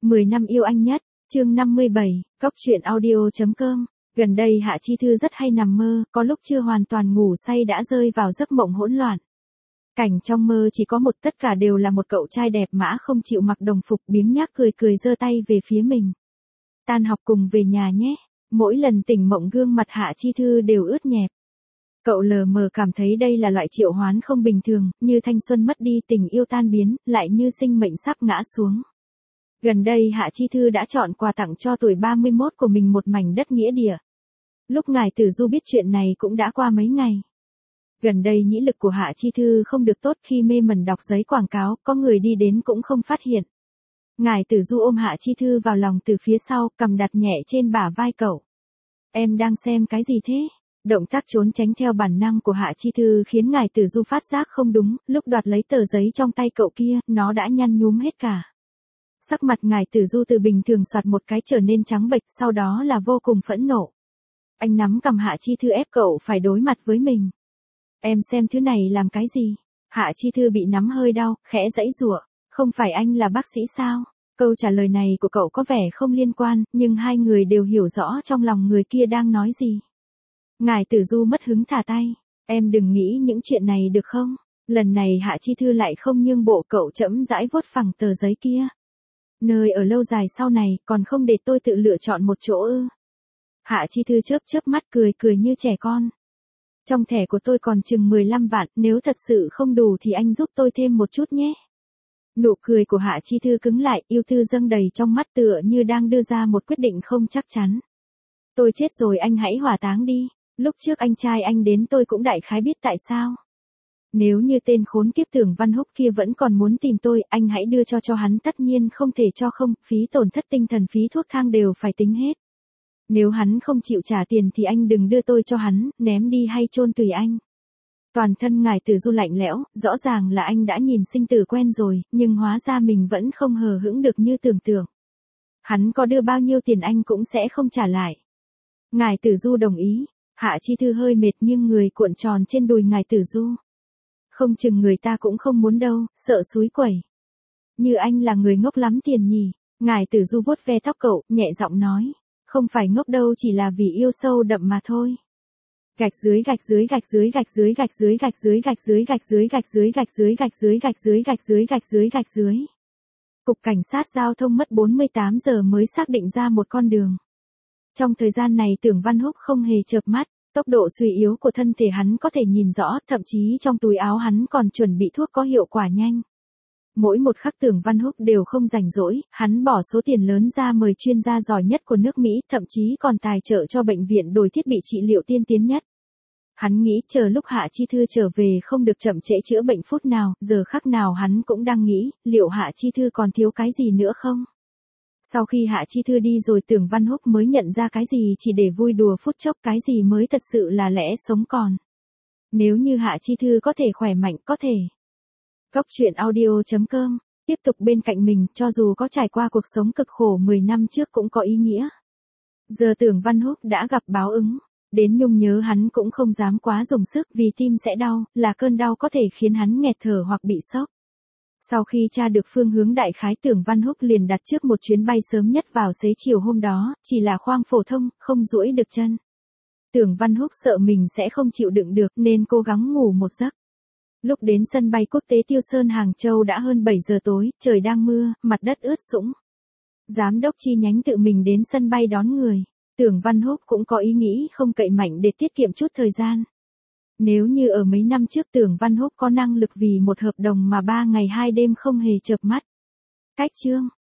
10 năm yêu anh nhất, chương 57, Cóc truyện audio.com. Gần đây Hạ Chi Thư rất hay nằm mơ, có lúc chưa hoàn toàn ngủ say đã rơi vào giấc mộng hỗn loạn. Cảnh trong mơ chỉ có một, tất cả đều là một cậu trai đẹp mã không chịu mặc đồng phục, biếng nhác cười cười giơ tay về phía mình. Tan học cùng về nhà nhé. Mỗi lần tỉnh mộng gương mặt Hạ Chi Thư đều ướt nhẹp. Cậu lờ mờ cảm thấy đây là loại triệu hoán không bình thường, như thanh xuân mất đi, tình yêu tan biến, lại như sinh mệnh sắp ngã xuống. Gần đây Hạ Chi Thư đã chọn quà tặng cho tuổi 31 của mình một mảnh đất nghĩa địa. Lúc ngài Tử Du biết chuyện này cũng đã qua mấy ngày. Gần đây nhĩ lực của Hạ Chi Thư không được tốt, khi mê mẩn đọc giấy quảng cáo, có người đi đến cũng không phát hiện. Ngài Tử Du ôm Hạ Chi Thư vào lòng từ phía sau, cầm đặt nhẹ trên bả vai cậu. Em đang xem cái gì thế? Động tác trốn tránh theo bản năng của Hạ Chi Thư khiến ngài Tử Du phát giác không đúng, lúc đoạt lấy tờ giấy trong tay cậu kia, nó đã nhăn nhúm hết cả. Sắc mặt ngài Tử Du từ bình thường soạt một cái trở nên trắng bệch, sau đó là vô cùng phẫn nộ. Anh nắm cầm Hạ Chi Thư ép cậu phải đối mặt với mình. Em xem thứ này làm cái gì? Hạ Chi Thư bị nắm hơi đau, khẽ giãy giụa. Không phải anh là bác sĩ sao? Câu trả lời này của cậu có vẻ không liên quan, nhưng hai người đều hiểu rõ trong lòng người kia đang nói gì. Ngài Tử Du mất hứng thả tay. Em đừng nghĩ những chuyện này được không? Lần này Hạ Chi Thư lại không nhượng bộ, cậu chậm rãi vuốt phẳng tờ giấy kia. Nơi ở lâu dài sau này, còn không để tôi tự lựa chọn một chỗ ư? Hạ Chi Thư chớp mắt cười cười như trẻ con. Trong thẻ của tôi còn chừng 15 vạn, nếu thật sự không đủ thì anh giúp tôi thêm một chút nhé. Nụ cười của Hạ Chi Thư cứng lại, yêu thương dâng đầy trong mắt, tựa như đang đưa ra một quyết định không chắc chắn. Tôi chết rồi, anh hãy hỏa táng đi. Lúc trước anh trai anh đến tôi cũng đại khái biết tại sao. Nếu như tên khốn kiếp Tưởng Văn Húc kia vẫn còn muốn tìm tôi, anh hãy đưa cho hắn, tất nhiên không thể cho không, phí tổn thất tinh thần, phí thuốc thang đều phải tính hết. Nếu hắn không chịu trả tiền thì anh đừng đưa tôi cho hắn, ném đi hay chôn tùy anh. Toàn thân ngài Tử Du lạnh lẽo, rõ ràng là anh đã nhìn sinh tử quen rồi, nhưng hóa ra mình vẫn không hờ hững được như tưởng tượng. Hắn có đưa bao nhiêu tiền anh cũng sẽ không trả lại. Ngài Tử Du đồng ý. Hạ Chi Thư hơi mệt nhưng người cuộn tròn trên đùi ngài Tử Du. Không chừng người ta cũng không muốn đâu, sợ xúi quẩy. Như anh là người ngốc lắm tiền nhỉ? Ngài Tử Du vuốt ve tóc cậu, nhẹ giọng nói. Không phải ngốc đâu, chỉ là vì yêu sâu đậm mà thôi. Gạch dưới gạch dưới gạch dưới gạch dưới gạch dưới gạch dưới gạch dưới gạch dưới gạch dưới gạch dưới gạch dưới gạch dưới gạch dưới gạch dưới gạch dưới. Cục Cảnh sát giao thông mất 48 giờ mới xác định ra một con đường. Trong thời gian này Tưởng Văn Húc không hề chợp mắt, tốc độ suy yếu của thân thể hắn có thể nhìn rõ, thậm chí trong túi áo hắn còn chuẩn bị thuốc có hiệu quả nhanh. Mỗi một khắc Tưởng Văn Húc đều không rảnh rỗi, hắn bỏ số tiền lớn ra mời chuyên gia giỏi nhất của nước Mỹ, thậm chí còn tài trợ cho bệnh viện đổi thiết bị trị liệu tiên tiến nhất. Hắn nghĩ chờ lúc Hạ Chi Thư trở về không được chậm trễ chữa bệnh phút nào, giờ khắc nào hắn cũng đang nghĩ, liệu Hạ Chi Thư còn thiếu cái gì nữa không? Sau khi Hạ Chi Thư đi rồi Tưởng Văn Húc mới nhận ra cái gì chỉ để vui đùa phút chốc, cái gì mới thật sự là lẽ sống còn. Nếu như Hạ Chi Thư có thể khỏe mạnh, có thể. Cóc truyện audio.com, tiếp tục bên cạnh mình, cho dù có trải qua cuộc sống cực khổ 10 năm trước cũng có ý nghĩa. Giờ Tưởng Văn Húc đã gặp báo ứng, đến nhung nhớ hắn cũng không dám quá dùng sức vì tim sẽ đau, là cơn đau có thể khiến hắn nghẹt thở hoặc bị sốc. Sau khi tra được phương hướng đại khái, Tưởng Văn Húc liền đặt trước một chuyến bay sớm nhất vào xế chiều hôm đó, chỉ là khoang phổ thông, không duỗi được chân. Tưởng Văn Húc sợ mình sẽ không chịu đựng được nên cố gắng ngủ một giấc. Lúc đến sân bay quốc tế Tiêu Sơn Hàng Châu đã hơn 7 giờ tối, trời đang mưa, mặt đất ướt sũng. Giám đốc chi nhánh tự mình đến sân bay đón người. Tưởng Văn Húc cũng có ý nghĩ không cậy mạnh để tiết kiệm chút thời gian. Nếu như ở mấy năm trước Tưởng Văn Húc có năng lực vì một hợp đồng mà 3 ngày 2 đêm không hề chợp mắt. Cách chương.